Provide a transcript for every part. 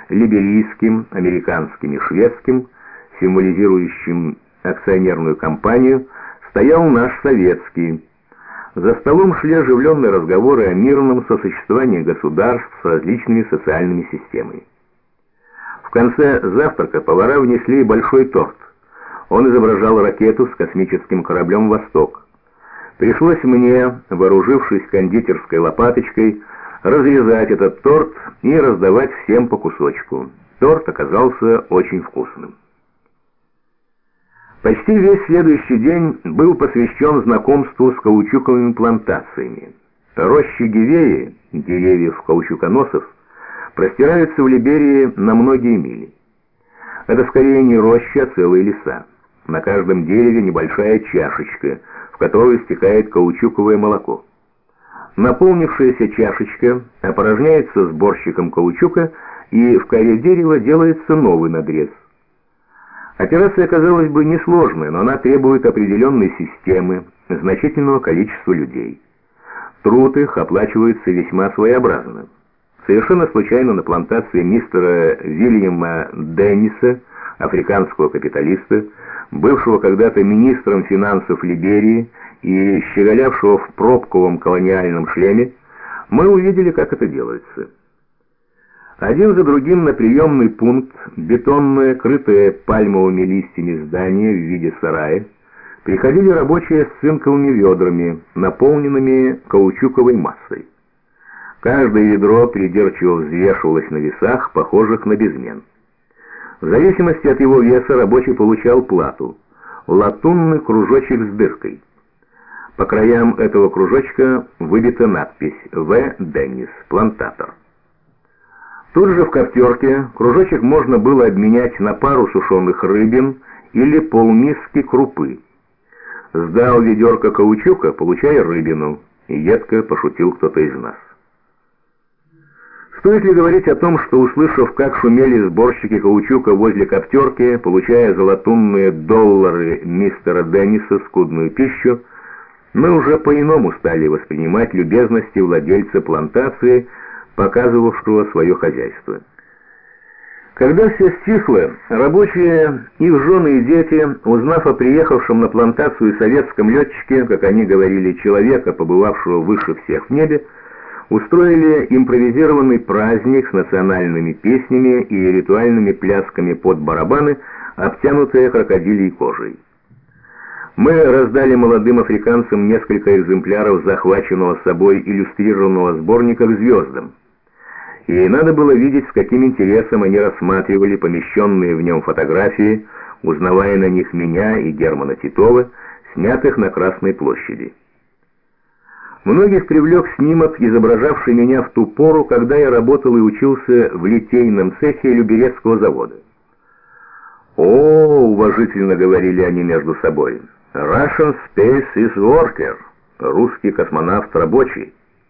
либерийским, американским и шведским, символизирующим акционерную компанию, стоял наш советский. За столом шли оживленные разговоры о мирном сосуществовании государств с различными социальными системами. В конце завтрака повара внесли большой торт. Он изображал ракету с космическим кораблем «Восток». Пришлось мне, вооружившись кондитерской лопаточкой, разрезать этот торт и раздавать всем по кусочку. Торт оказался очень вкусным. Почти весь следующий день был посвящен знакомству с каучуковыми плантациями. Рощи гивеи, деревьев каучуконосов, простираются в Либерии на многие мили. Это скорее не роща, а целые леса. На каждом дереве небольшая чашечка, в которую стекает каучуковое молоко. Наполнившаяся чашечка опорожняется сборщиком каучука, и в коре дерева делается новый надрез. Операция, казалось бы, несложная, но она требует определенной системы, значительного количества людей. Труд их оплачивается весьма своеобразно. Совершенно случайно на плантации мистера Вильяма Денниса, африканского капиталиста, бывшего когда-то министром финансов Либерии и щеголявшего в пробковом колониальном шлеме, мы увидели, как это делается. Один за другим на приемный пункт бетонное, крытое пальмовыми листьями здание в виде сарая приходили рабочие с цинковыми ведрами, наполненными каучуковой массой. Каждое ведро придирчиво взвешивалось на весах, похожих на безмен. В зависимости от его веса рабочий получал плату — латунный кружочек с дыркой. По краям этого кружочка выбита надпись «В. Деннис, плантатор». Тут же в коптерке кружочек можно было обменять на пару сушеных рыбин или полмиски крупы. «Сдал ведерко каучука, получай рыбину», — едко пошутил кто-то из нас. Стоит ли говорить о том, что, услышав, как шумели сборщики каучука возле коптерки, получая за латунные доллары мистера Денниса скудную пищу, мы уже по-иному стали воспринимать любезности владельца плантации, показывавшего свое хозяйство. Когда все стихло, рабочие, их жены и дети, узнав о приехавшем на плантацию советском летчике, как они говорили, человека, побывавшего выше всех в небе, устроили импровизированный праздник с национальными песнями и ритуальными плясками под барабаны, обтянутые крокодилей кожей. Мы раздали молодым африканцам несколько экземпляров захваченного с собой иллюстрированного сборника к звездам. И надо было видеть, с каким интересом они рассматривали помещенные в нем фотографии, узнавая на них меня и Германа Титова, снятых на Красной площади. Многих привлек снимок, изображавший меня в ту пору, когда я работал и учился в литейном цехе Люберецкого завода. «О, — уважительно говорили они между собой, — Russian Space is Worker, русский космонавт рабочий».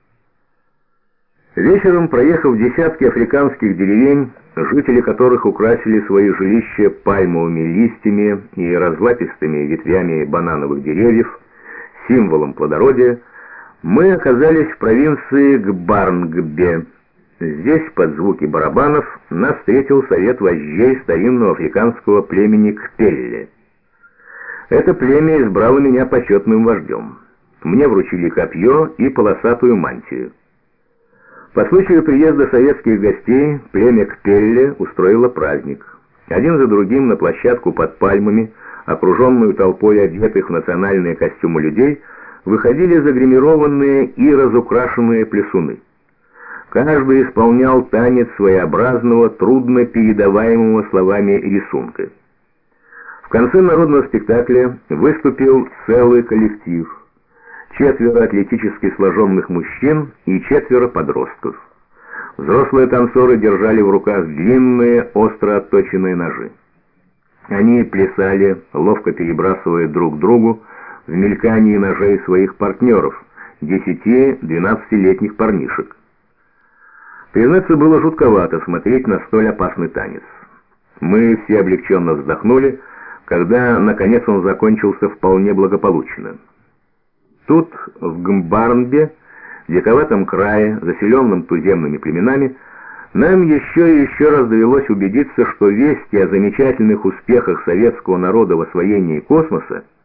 Вечером, проехав десятки африканских деревень, жители которых украсили свои жилища пальмовыми листьями и разлапистыми ветвями банановых деревьев, символом плодородия, мы оказались в провинции Гбарнгбе. Здесь, под звуки барабанов, нас встретил совет вождей старинного африканского племени Кпелле. Это племя избрало меня почетным вождем. Мне вручили копье и полосатую мантию. По случаю приезда советских гостей племя Кпелле устроило праздник. Один за другим на площадку под пальмами, окруженную толпой одетых в национальные костюмы людей, выходили загримированные и разукрашенные плясуны. Каждый исполнял танец своеобразного, трудно передаваемого словами рисунка. В конце народного спектакля выступил целый коллектив. 4 атлетически сложенных мужчин и 4 подростков. Взрослые танцоры держали в руках длинные, остро отточенные ножи. Они плясали, ловко перебрасывая друг другу в мелькании ножей своих партнеров, 10-12-летних парнишек. Признаться, было жутковато смотреть на столь опасный танец. Мы все облегченно вздохнули, когда, наконец, он закончился вполне благополучно. Тут, в Гмбарнбе, в диковатом крае, заселенном туземными племенами, Нам еще и еще раз довелось убедиться, что вести о замечательных успехах советского народа в освоении космоса